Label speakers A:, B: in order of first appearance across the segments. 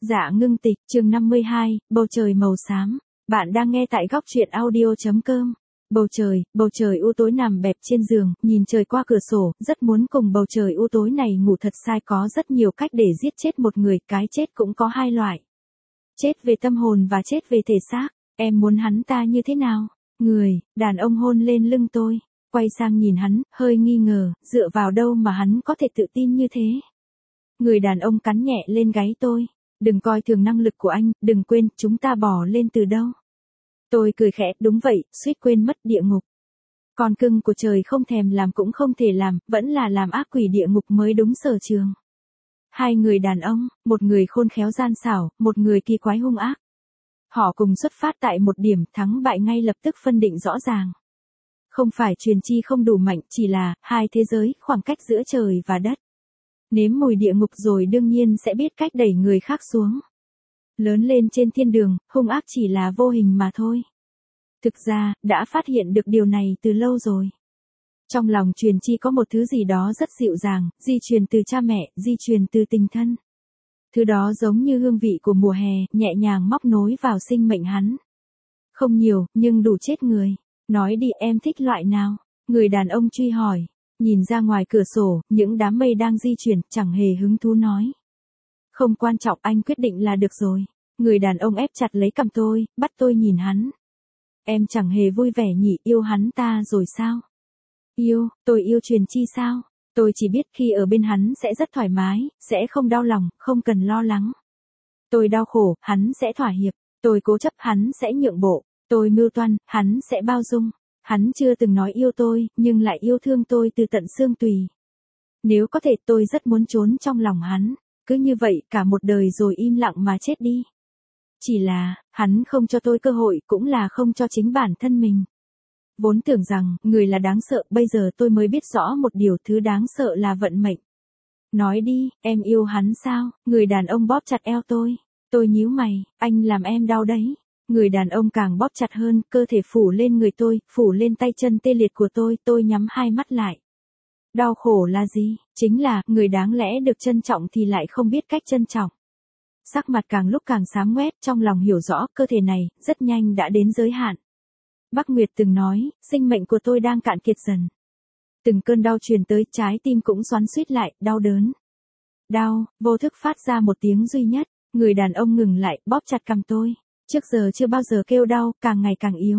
A: Dạ ngưng tịch, chương 52, bầu trời màu xám. Bạn đang nghe tại góc truyện audio.com. Bầu trời u tối nằm bẹp trên giường, nhìn trời qua cửa sổ, rất muốn cùng bầu trời u tối này ngủ thật sai. Có rất nhiều cách để giết chết một người, cái chết cũng có hai loại. Chết về tâm hồn và chết về thể xác. Em muốn hắn ta như thế nào? Đàn ông hôn lên lưng tôi, quay sang nhìn hắn, hơi nghi ngờ, dựa vào đâu mà hắn có thể tự tin như thế? Người đàn ông cắn nhẹ lên gáy tôi. Đừng coi thường năng lực của anh, đừng quên, chúng ta bò lên từ đâu. Tôi cười khẽ, đúng vậy, suýt quên mất địa ngục. Con cưng của trời không thèm làm cũng không thể làm, vẫn là làm ác quỷ địa ngục mới đúng sở trường. Hai người đàn ông, một người khôn khéo gian xảo, một người kỳ quái hung ác. Họ cùng xuất phát tại một điểm, thắng bại ngay lập tức phân định rõ ràng. Không phải truyền chi không đủ mạnh, chỉ là hai thế giới, khoảng cách giữa trời và đất. Nếm mùi địa ngục rồi đương nhiên sẽ biết cách đẩy người khác xuống. Lớn lên trên thiên đường, hung ác chỉ là vô hình mà thôi. Thực ra, đã phát hiện được điều này từ lâu rồi. Trong lòng truyền chi có một thứ gì đó rất dịu dàng, di truyền từ cha mẹ, di truyền từ tình thân. Thứ đó giống như hương vị của mùa hè, nhẹ nhàng móc nối vào sinh mệnh hắn. Không nhiều, nhưng đủ chết người. Nói đi, em thích loại nào? Người đàn ông truy hỏi. Nhìn ra ngoài cửa sổ, những đám mây đang di chuyển, chẳng hề hứng thú nói. Không quan trọng, anh quyết định là được rồi. Người đàn ông ép chặt lấy cằm tôi, bắt tôi nhìn hắn. Em chẳng hề vui vẻ nhỉ, yêu hắn ta rồi sao? Tôi yêu truyền chi sao? Tôi chỉ biết khi ở bên hắn sẽ rất thoải mái, sẽ không đau lòng, không cần lo lắng. Tôi đau khổ, hắn sẽ thỏa hiệp. Tôi cố chấp, hắn sẽ nhượng bộ. Tôi mưu toan, hắn sẽ bao dung. Hắn chưa từng nói yêu tôi, nhưng lại yêu thương tôi từ tận xương tùy. Nếu có thể, tôi rất muốn trốn trong lòng hắn. Cứ như vậy, cả một đời rồi im lặng mà chết đi. Chỉ là, hắn không cho tôi cơ hội, cũng là không cho chính bản thân mình. Vốn tưởng rằng, người là đáng sợ, bây giờ tôi mới biết rõ một điều, thứ đáng sợ là vận mệnh. Nói đi, em yêu hắn sao? Người đàn ông bóp chặt eo tôi. Tôi nhíu mày, anh làm em đau đấy. Người đàn ông càng bóp chặt hơn, cơ thể phủ lên người tôi, phủ lên tay chân tê liệt của tôi nhắm hai mắt lại. Đau khổ là gì? Chính là, người đáng lẽ được trân trọng thì lại không biết cách trân trọng. Sắc mặt càng lúc càng xám ngoét, trong lòng hiểu rõ, cơ thể này, rất nhanh đã đến giới hạn. Bắc Nguyệt từng nói, sinh mệnh của tôi đang cạn kiệt dần. Từng cơn đau truyền tới, trái tim cũng xoắn xuýt lại, đau đớn. Đau, vô thức phát ra một tiếng duy nhất, người đàn ông ngừng lại, bóp chặt cằm tôi. Trước giờ chưa bao giờ kêu đau, càng ngày càng yếu.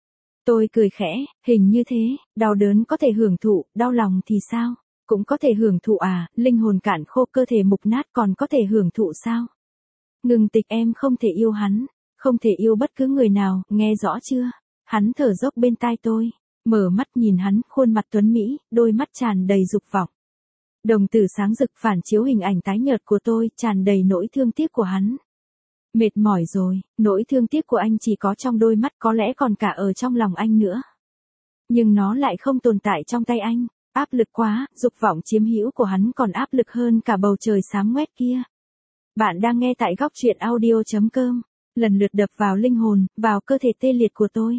A: Tôi cười khẽ, hình như thế, đau đớn có thể hưởng thụ, đau lòng thì sao? Cũng có thể hưởng thụ à, linh hồn cạn khô, cơ thể mục nát còn có thể hưởng thụ sao? Ngừng tịch, em không thể yêu hắn, không thể yêu bất cứ người nào, nghe rõ chưa? Hắn thở dốc bên tai tôi, mở mắt nhìn hắn, khuôn mặt tuấn mỹ, đôi mắt tràn đầy dục vọng. Đồng tử sáng rực phản chiếu hình ảnh tái nhợt của tôi, tràn đầy nỗi thương tiếc của hắn. Mệt mỏi rồi, nỗi thương tiếc của anh chỉ có trong đôi mắt, có lẽ còn cả ở trong lòng anh nữa. Nhưng nó lại không tồn tại trong tay anh, áp lực quá, dục vọng chiếm hữu của hắn còn áp lực hơn cả bầu trời xám ngoét kia. Bạn đang nghe tại góc truyện audio.com, lần lượt đập vào linh hồn, vào cơ thể tê liệt của tôi.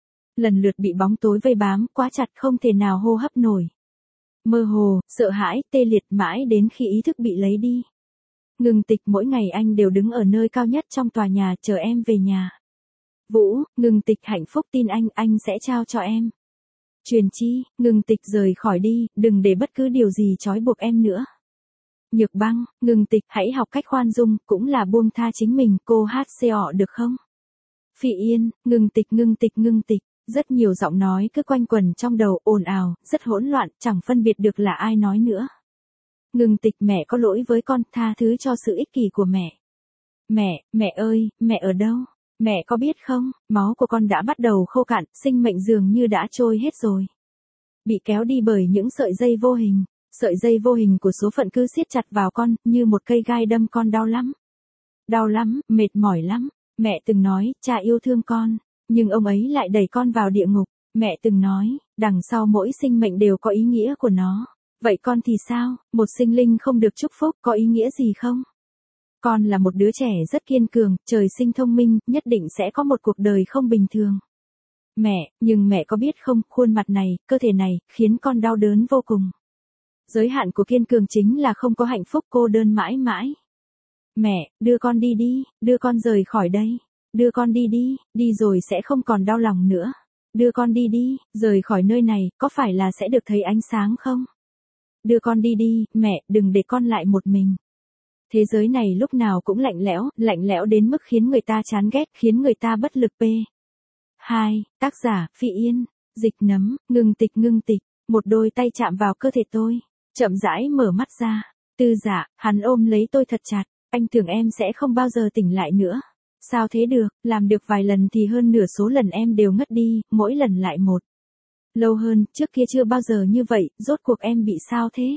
A: Lần lượt bị bóng tối vây bám, quá chặt không thể nào hô hấp nổi. Mơ hồ, sợ hãi, tê liệt mãi đến khi ý thức bị lấy đi. Ngừng tịch, mỗi ngày anh đều đứng ở nơi cao nhất trong tòa nhà, chờ em về nhà. Vũ, ngừng tịch, hạnh phúc tin anh sẽ trao cho em. Truyền chi, ngừng tịch, rời khỏi đi, đừng để bất cứ điều gì trói buộc em nữa. Nhược băng, ngừng tịch, hãy học cách khoan dung, cũng là buông tha chính mình, cô hát CO được không? Phỉ Yên, ngừng tịch. Rất nhiều giọng nói cứ quanh quẩn trong đầu, ồn ào, rất hỗn loạn, chẳng phân biệt được là ai nói nữa. Ngừng tịch, mẹ có lỗi với con, tha thứ cho sự ích kỷ của mẹ. Mẹ ơi, mẹ ở đâu? Mẹ có biết không, máu của con đã bắt đầu khô cạn, sinh mệnh dường như đã trôi hết rồi. Bị kéo đi bởi những sợi dây vô hình. Sợi dây vô hình của số phận cứ siết chặt vào con, như một cây gai đâm con, đau lắm. Đau lắm, mệt mỏi lắm. Mẹ từng nói, cha yêu thương con, nhưng ông ấy lại đẩy con vào địa ngục. Mẹ từng nói, đằng sau mỗi sinh mệnh đều có ý nghĩa của nó. Vậy con thì sao, một sinh linh không được chúc phúc, có ý nghĩa gì không? Con là một đứa trẻ rất kiên cường, trời sinh thông minh, nhất định sẽ có một cuộc đời không bình thường. Nhưng mẹ có biết không, khuôn mặt này, cơ thể này, khiến con đau đớn vô cùng. Giới hạn của kiên cường chính là không có hạnh phúc, cô đơn mãi mãi. Mẹ, đưa con đi đi, đưa con rời khỏi đây. Đưa con đi đi, đi rồi sẽ không còn đau lòng nữa. Đưa con đi đi, rời khỏi nơi này, có phải là sẽ được thấy ánh sáng không? Đưa con đi đi, mẹ, đừng để con lại một mình. Thế giới này lúc nào cũng lạnh lẽo đến mức khiến người ta chán ghét, khiến người ta bất lực. P2, tác giả, Phi Yên, dịch nấm, ngừng tịch. Một đôi tay chạm vào cơ thể tôi, chậm rãi mở mắt ra. Tư Dạ, hắn ôm lấy tôi thật chặt, anh tưởng em sẽ không bao giờ tỉnh lại nữa. Sao thế được, làm được vài lần thì hơn nửa số lần em đều ngất đi, mỗi lần lại một. Lâu hơn, trước kia chưa bao giờ như vậy, rốt cuộc em bị sao thế?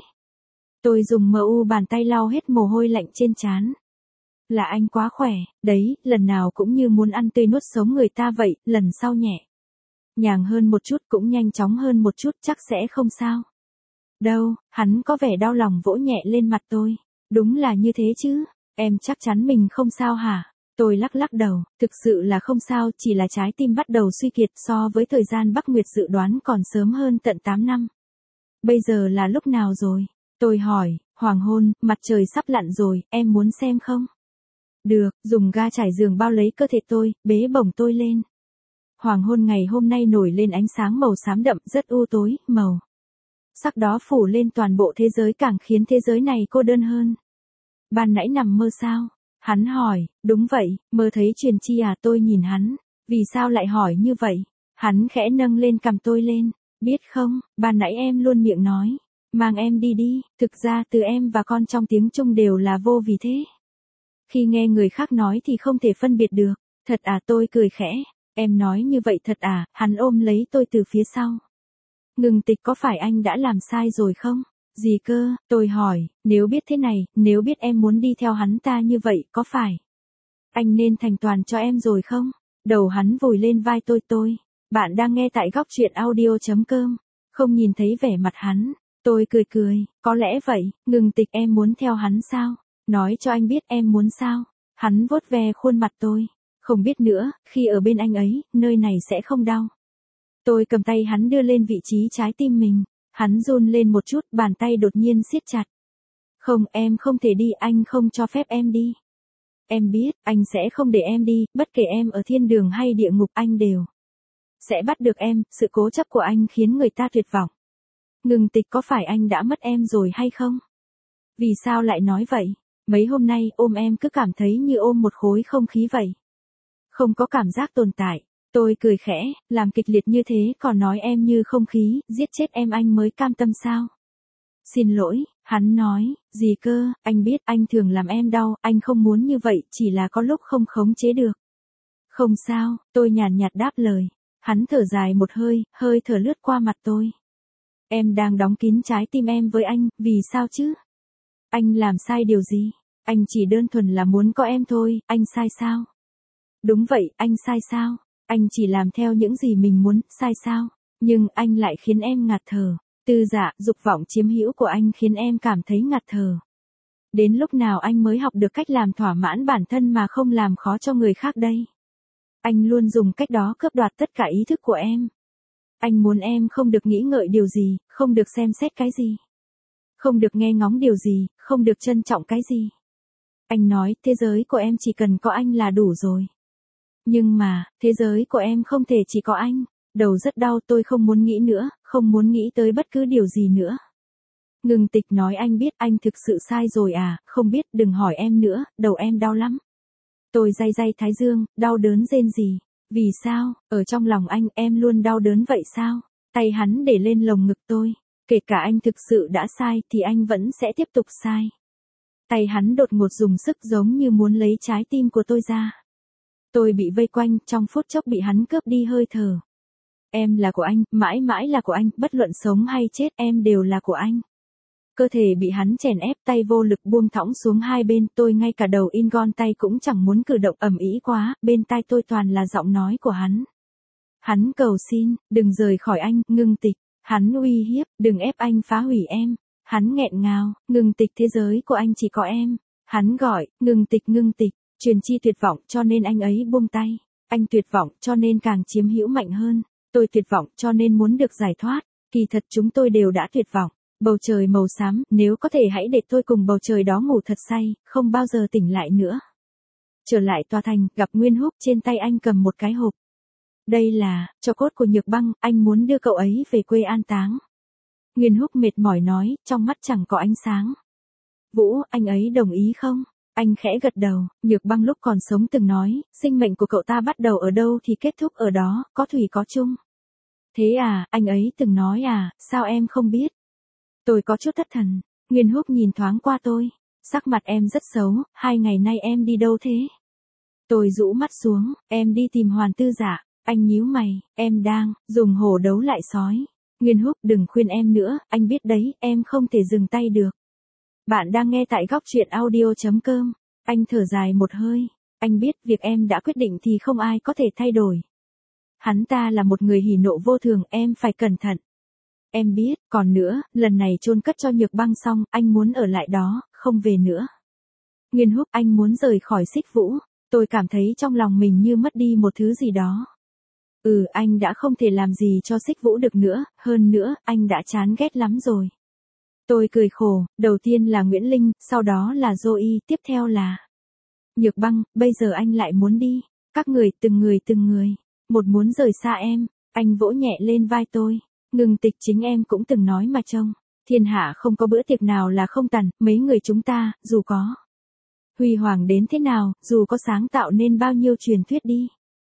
A: Tôi dùng bàn tay lau hết mồ hôi lạnh trên trán. Là anh quá khỏe, đấy, lần nào cũng như muốn ăn tươi nuốt sống người ta vậy, lần sau nhẹ nhàng hơn một chút cũng nhanh chóng hơn một chút, chắc sẽ không sao. Đâu, hắn có vẻ đau lòng vỗ nhẹ lên mặt tôi. Đúng là như thế chứ, em chắc chắn mình không sao hả? Tôi lắc đầu, thực sự là không sao, chỉ là trái tim bắt đầu suy kiệt so với thời gian Bắc Nguyệt dự đoán còn sớm hơn tận 8 năm. Bây giờ là lúc nào rồi? Tôi hỏi, hoàng hôn, mặt trời sắp lặn rồi, em muốn xem không? Được, dùng ga trải giường bao lấy cơ thể tôi, bế bổng tôi lên. Hoàng hôn ngày hôm nay nổi lên ánh sáng màu xám đậm, rất u tối, màu sắc đó phủ lên toàn bộ thế giới càng khiến thế giới này cô đơn hơn. Ban nãy nằm mơ sao? Hắn hỏi, đúng vậy, mơ thấy truyền chi à? Tôi nhìn hắn, vì sao lại hỏi như vậy? Hắn khẽ nâng lên cằm tôi lên, biết không, ban nãy em luôn miệng nói, mang em đi đi, thực ra từ em và con trong tiếng Trung đều là vô vì thế. Khi nghe người khác nói thì không thể phân biệt được, thật à? Tôi cười khẽ, em nói như vậy thật à? Hắn ôm lấy tôi từ phía sau. Ngừng tịch, có phải anh đã làm sai rồi không? Gì cơ? Tôi hỏi, nếu biết thế này, nếu biết em muốn đi theo hắn ta như vậy, có phải anh nên thành toàn cho em rồi không? Đầu hắn vùi lên vai tôi. Bạn đang nghe tại góc truyện audio.com. Không nhìn thấy vẻ mặt hắn. Tôi cười, có lẽ vậy, ngừng tịch, em muốn theo hắn sao? Nói cho anh biết em muốn sao? Hắn vuốt ve khuôn mặt tôi. Không biết nữa, khi ở bên anh ấy, nơi này sẽ không đau. Tôi cầm tay hắn đưa lên vị trí trái tim mình. Hắn run lên một chút, bàn tay đột nhiên siết chặt. Không, em không thể đi, anh không cho phép em đi. Em biết, anh sẽ không để em đi, bất kể em ở thiên đường hay địa ngục anh đều sẽ bắt được em, sự cố chấp của anh khiến người ta tuyệt vọng. Ngừng tịch, có phải anh đã mất em rồi hay không? Vì sao lại nói vậy? Mấy hôm nay ôm em cứ cảm thấy như ôm một khối không khí vậy. Không có cảm giác tồn tại. Tôi cười khẽ, làm kịch liệt như thế còn nói em như không khí, giết chết em anh mới cam tâm sao? Xin lỗi, hắn nói, gì cơ, anh biết anh thường làm em đau, anh không muốn như vậy, chỉ là có lúc không khống chế được. Không sao, tôi nhàn nhạt đáp lời. Hắn thở dài một hơi, hơi thở lướt qua mặt tôi. Em đang đóng kín trái tim em với anh, vì sao chứ? Anh làm sai điều gì? Anh chỉ đơn thuần là muốn có em thôi, anh sai sao? Đúng vậy, anh sai sao? Anh chỉ làm theo những gì mình muốn, sai sao? Nhưng anh lại khiến em ngạt thở. Tư Dạ, dục vọng chiếm hữu của anh khiến em cảm thấy ngạt thở. Đến lúc nào anh mới học được cách làm thỏa mãn bản thân mà không làm khó cho người khác đây? Anh luôn dùng cách đó cướp đoạt tất cả ý thức của em. Anh muốn em không được nghĩ ngợi điều gì, không được xem xét cái gì. Không được nghe ngóng điều gì, không được trân trọng cái gì. Anh nói, thế giới của em chỉ cần có anh là đủ rồi. Nhưng mà, thế giới của em không thể chỉ có anh. Đầu rất đau, tôi không muốn nghĩ nữa, không muốn nghĩ tới bất cứ điều gì nữa. Ngừng tịch nói, anh biết anh thực sự sai rồi à? Không biết, đừng hỏi em nữa, đầu em đau lắm. Tôi day thái dương, đau đớn rên rỉ. Vì sao, ở trong lòng anh em luôn đau đớn vậy sao? Tay hắn để lên lồng ngực tôi. Kể cả anh thực sự đã sai thì anh vẫn sẽ tiếp tục sai. Tay hắn đột ngột dùng sức giống như muốn lấy trái tim của tôi ra. Tôi bị vây quanh, trong phút chốc bị hắn cướp đi hơi thở. Em là của anh, mãi mãi là của anh, bất luận sống hay chết em đều là của anh. Cơ thể bị hắn chèn ép, tay vô lực buông thõng xuống hai bên, tôi ngay cả đầu in gòn tay cũng chẳng muốn cử động, ầm ĩ quá, bên tai tôi toàn là giọng nói của hắn. Hắn cầu xin, đừng rời khỏi anh, ngừng tịch. Hắn uy hiếp, đừng ép anh phá hủy em. Hắn nghẹn ngào, ngừng tịch, thế giới của anh chỉ có em. Hắn gọi, ngừng tịch. Truyền chi tuyệt vọng cho nên anh ấy buông tay. Anh tuyệt vọng cho nên càng chiếm hữu mạnh hơn. Tôi tuyệt vọng cho nên muốn được giải thoát. Kỳ thật chúng tôi đều đã tuyệt vọng. Bầu trời màu xám, nếu có thể hãy để tôi cùng bầu trời đó ngủ thật say, không bao giờ tỉnh lại nữa. Trở lại tòa thành, gặp Nguyên Húc, trên tay anh cầm một cái hộp. Đây là tro cốt của Nhược Băng, anh muốn đưa cậu ấy về quê an táng. Nguyên Húc mệt mỏi nói, trong mắt chẳng có ánh sáng. Vũ, anh ấy đồng ý không? Anh khẽ gật đầu, Nhược Băng lúc còn sống từng nói, sinh mệnh của cậu ta bắt đầu ở đâu thì kết thúc ở đó, có thủy có chung. Thế à, anh ấy từng nói à, sao em không biết? Tôi có chút thất thần, Nguyên Húc nhìn thoáng qua tôi, sắc mặt em rất xấu, 2 ngày nay em đi đâu thế? Tôi rũ mắt xuống, em đi tìm Hoàn Tư Dạ. Anh nhíu mày, em đang dùng hổ đấu lại sói. Nguyên Húc, đừng khuyên em nữa, anh biết đấy, em không thể dừng tay được. Bạn đang nghe tại góc truyện audio.com. Anh thở dài một hơi, anh biết việc em đã quyết định thì không ai có thể thay đổi. Hắn ta là một người hỉ nộ vô thường, em phải cẩn thận. Em biết, còn nữa, lần này chôn cất cho Nhược Băng xong, anh muốn ở lại đó, không về nữa. Nguyên Húc, anh muốn rời khỏi Xích Vũ. Tôi cảm thấy trong lòng mình như mất đi một thứ gì đó. Anh đã không thể làm gì cho Xích Vũ được nữa, hơn nữa, anh đã chán ghét lắm rồi. Tôi cười khổ, đầu tiên là Nguyễn Linh, sau đó là Zoe, tiếp theo là Nhược Băng, bây giờ anh lại muốn đi. Các người, từng người, một muốn rời xa em, anh vỗ nhẹ lên vai tôi. Ngừng Tịch, chính em cũng từng nói mà trông, thiên hạ không có bữa tiệc nào là không tàn, mấy người chúng ta, dù có huy hoàng đến thế nào, dù có sáng tạo nên bao nhiêu truyền thuyết đi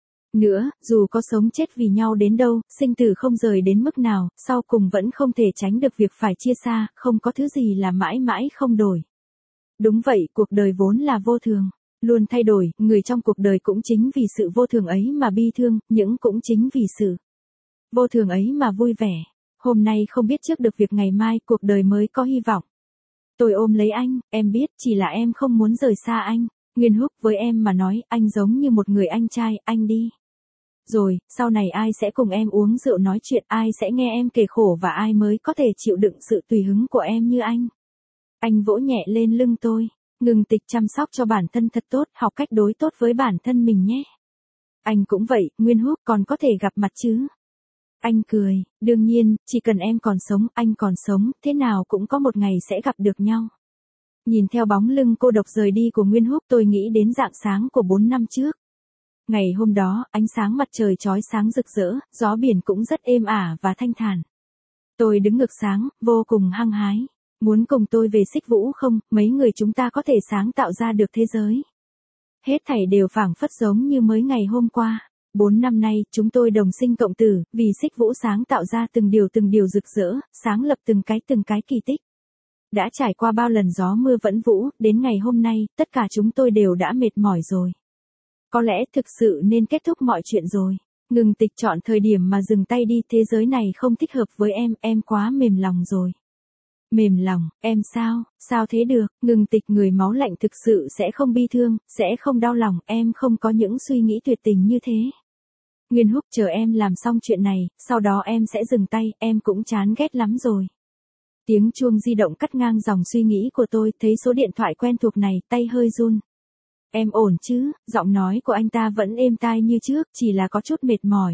A: nữa, dù có sống chết vì nhau đến đâu, sinh tử không rời đến mức nào, sau cùng vẫn không thể tránh được việc phải chia xa, không có thứ gì là mãi mãi không đổi. Đúng vậy, cuộc đời vốn là vô thường, luôn thay đổi, người trong cuộc đời cũng chính vì sự vô thường ấy mà bi thương, những cũng chính vì sự vô thường ấy mà vui vẻ. Hôm nay không biết trước được việc ngày mai, cuộc đời mới có hy vọng. Tôi ôm lấy anh, em biết, chỉ là em không muốn rời xa anh. Nguyên Húc, với em mà nói, anh giống như một người anh trai, anh đi. Rồi, sau này ai sẽ cùng em uống rượu nói chuyện, ai sẽ nghe em kể khổ và ai mới có thể chịu đựng sự tùy hứng của em như anh. Anh vỗ nhẹ lên lưng tôi, Ngừng Tịch, chăm sóc cho bản thân thật tốt, học cách đối tốt với bản thân mình nhé. Anh cũng vậy, Nguyên Húc, còn có thể gặp mặt chứ? Anh cười, đương nhiên, chỉ cần em còn sống, anh còn sống, thế nào cũng có một ngày sẽ gặp được nhau. Nhìn theo bóng lưng cô độc rời đi của Nguyên Húc, tôi nghĩ đến rạng sáng của 4 năm trước. Ngày hôm đó, ánh sáng mặt trời chói sáng rực rỡ, gió biển cũng rất êm ả và thanh thản. Tôi đứng ngược sáng, vô cùng hăng hái. Muốn cùng tôi về Xích Vũ không, mấy người chúng ta có thể sáng tạo ra được thế giới. Hết thảy đều phảng phất giống như mới ngày hôm qua. 4 năm nay, chúng tôi đồng sinh cộng tử, vì Xích Vũ sáng tạo ra từng điều rực rỡ, sáng lập từng cái kỳ tích. Đã trải qua bao lần gió mưa vẫn vũ, đến ngày hôm nay, tất cả chúng tôi đều đã mệt mỏi rồi. Có lẽ thực sự nên kết thúc mọi chuyện rồi. Ngừng Tịch, chọn thời điểm mà dừng tay đi, thế giới này không thích hợp với em quá mềm lòng rồi. Mềm lòng, em sao thế được? Ngừng Tịch, người máu lạnh thực sự sẽ không bi thương, sẽ không đau lòng, em không có những suy nghĩ tuyệt tình như thế. Nguyên Húc, chờ em làm xong chuyện này, sau đó em sẽ dừng tay, em cũng chán ghét lắm rồi. Tiếng chuông di động cắt ngang dòng suy nghĩ của tôi, thấy số điện thoại quen thuộc này, tay hơi run. Em ổn chứ? Giọng nói của anh ta vẫn êm tai như trước, chỉ là có chút mệt mỏi.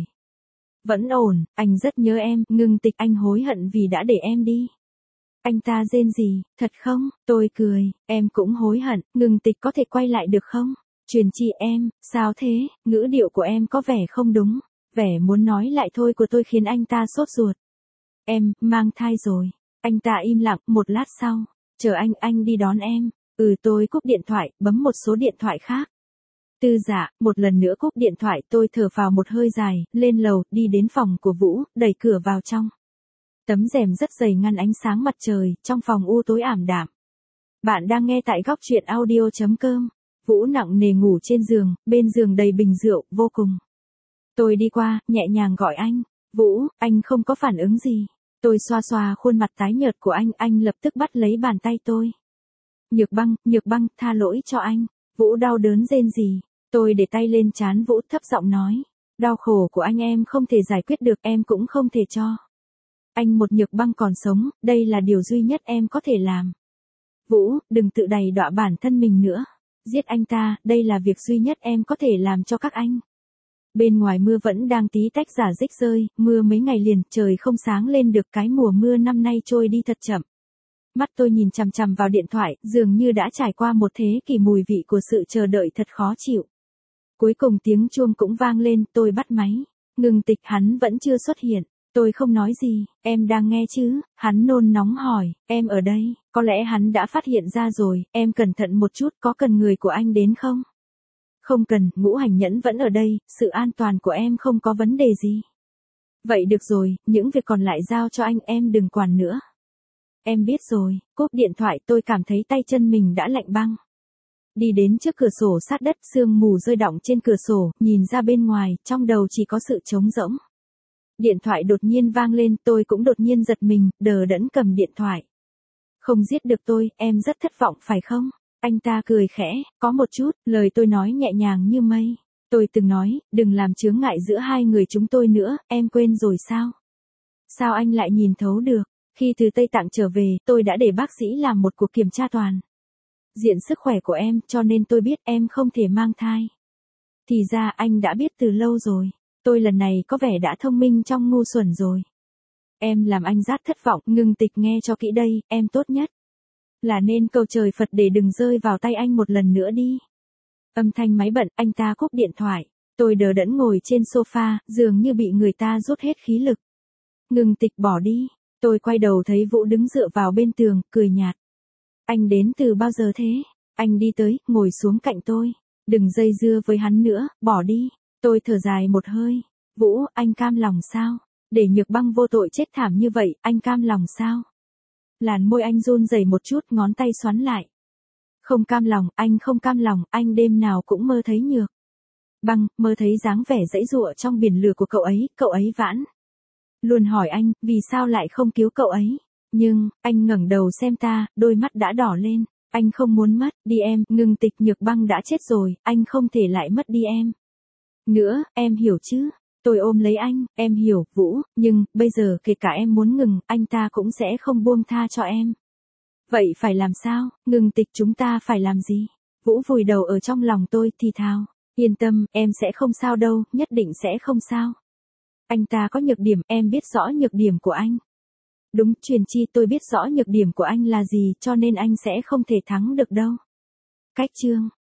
A: Vẫn ổn, anh rất nhớ em. Ngừng Tịch, anh hối hận vì đã để em đi. Anh ta rên rỉ, thật không? Tôi cười, em cũng hối hận. Ngừng Tịch, có thể quay lại được không? Truyền chi em, sao thế? Ngữ điệu của em có vẻ không đúng. Vẻ muốn nói lại thôi của tôi khiến anh ta sốt ruột. Em, mang thai rồi. Anh ta im lặng, một lát sau. Chờ anh đi đón em. Tôi cúp điện thoại, bấm một số điện thoại khác. Tư Dạ, một lần nữa cúp điện thoại, tôi thở phào một hơi dài, lên lầu, đi đến phòng của Vũ, đẩy cửa vào trong. Tấm rèm rất dày ngăn ánh sáng mặt trời, trong phòng u tối ảm đạm. Bạn đang nghe tại góc truyện audio.com. Vũ nặng nề ngủ trên giường, bên giường đầy bình rượu, vô cùng. Tôi đi qua, nhẹ nhàng gọi anh. Vũ, anh không có phản ứng gì. Tôi xoa xoa khuôn mặt tái nhợt của anh lập tức bắt lấy bàn tay tôi. Nhược Băng, tha lỗi cho anh. Vũ đau đớn rên rỉ. Tôi để tay lên trán Vũ, thấp giọng nói. Đau khổ của anh em không thể giải quyết được, em cũng không thể cho anh một Nhược Băng còn sống, đây là điều duy nhất em có thể làm. Vũ, đừng tự đày đọa bản thân mình nữa. Giết anh ta, đây là việc duy nhất em có thể làm cho các anh. Bên ngoài mưa vẫn đang tí tách rả rích rơi, mưa mấy ngày liền, trời không sáng lên được, cái mùa mưa năm nay trôi đi thật chậm. Mắt tôi nhìn chằm chằm vào điện thoại, dường như đã trải qua một thế kỷ mùi vị của sự chờ đợi thật khó chịu. Cuối cùng tiếng chuông cũng vang lên, tôi bắt máy. Ngừng Tịch, hắn vẫn chưa xuất hiện. Tôi không nói gì, em đang nghe chứ? Hắn nôn nóng hỏi, em ở đây, có lẽ hắn đã phát hiện ra rồi, em cẩn thận một chút, có cần người của anh đến không? Không cần, Ngũ Hành Nhẫn vẫn ở đây, sự an toàn của em không có vấn đề gì. Vậy được rồi, những việc còn lại giao cho anh, em đừng quản nữa. Em biết rồi, cúp điện thoại, tôi cảm thấy tay chân mình đã lạnh băng. Đi đến trước cửa sổ sát đất, sương mù rơi đọng trên cửa sổ, nhìn ra bên ngoài, trong đầu chỉ có sự trống rỗng. Điện thoại đột nhiên vang lên, tôi cũng đột nhiên giật mình, đờ đẫn cầm điện thoại. Không giết được tôi, em rất thất vọng phải không? Anh ta cười khẽ, có một chút, lời tôi nói nhẹ nhàng như mây. Tôi từng nói, đừng làm chướng ngại giữa hai người chúng tôi nữa, em quên rồi sao? Sao anh lại nhìn thấu được? Khi từ Tây Tạng trở về, tôi đã để bác sĩ làm một cuộc kiểm tra toàn diện sức khỏe của em, cho nên tôi biết em không thể mang thai. Thì ra anh đã biết từ lâu rồi. Tôi lần này có vẻ đã thông minh trong ngu xuẩn rồi. Em làm anh rất thất vọng, Ngừng Tịch, nghe cho kỹ đây, em tốt nhất là nên cầu trời Phật để đừng rơi vào tay anh một lần nữa đi. Âm thanh máy bận, anh ta cúp điện thoại. Tôi đờ đẫn ngồi trên sofa, dường như bị người ta rút hết khí lực. Ngừng Tịch bỏ đi. Tôi quay đầu thấy Vũ đứng dựa vào bên tường, cười nhạt. Anh đến từ bao giờ thế? Anh đi tới, ngồi xuống cạnh tôi. Đừng dây dưa với hắn nữa, bỏ đi. Tôi thở dài một hơi. Vũ, anh cam lòng sao? Để Nhược Băng vô tội chết thảm như vậy, anh cam lòng sao? Làn môi anh run rẩy một chút, ngón tay xoắn lại. Không cam lòng, anh không cam lòng, anh đêm nào cũng mơ thấy Nhược Băng, mơ thấy dáng vẻ dãy dụa trong biển lửa của cậu ấy vãn. Luôn hỏi anh, vì sao lại không cứu cậu ấy? Nhưng, anh ngẩng đầu xem ta, đôi mắt đã đỏ lên. Anh không muốn mất đi em, Ngừng Tịch, Nhược Băng đã chết rồi, anh không thể lại mất đi em nữa, em hiểu chứ? Tôi ôm lấy anh, em hiểu, Vũ, nhưng, bây giờ kể cả em muốn ngừng, anh ta cũng sẽ không buông tha cho em. Vậy phải làm sao? Ngừng Tịch, chúng ta phải làm gì? Vũ vùi đầu ở trong lòng tôi, thì thào. Yên tâm, em sẽ không sao đâu, nhất định sẽ không sao. Anh ta có nhược điểm, em biết rõ nhược điểm của anh. Đúng, Truyền Chi, tôi biết rõ nhược điểm của anh là gì, cho nên anh sẽ không thể thắng được đâu. Cách chương